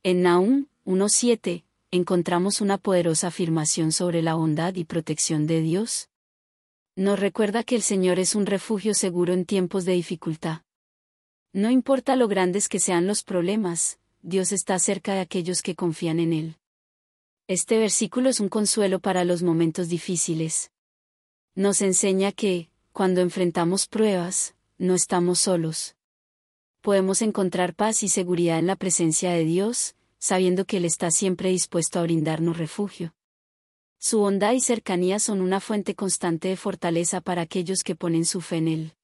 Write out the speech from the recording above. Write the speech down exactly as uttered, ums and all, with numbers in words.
En Nahum uno siete, encontramos una poderosa afirmación sobre la bondad y protección de Dios. Nos recuerda que el Señor es un refugio seguro en tiempos de dificultad. No importa lo grandes que sean los problemas, Dios está cerca de aquellos que confían en Él. Este versículo es un consuelo para los momentos difíciles. Nos enseña que, cuando enfrentamos pruebas, no estamos solos. Podemos encontrar paz y seguridad en la presencia de Dios, sabiendo que Él está siempre dispuesto a brindarnos refugio. Su bondad y cercanía son una fuente constante de fortaleza para aquellos que ponen su fe en Él.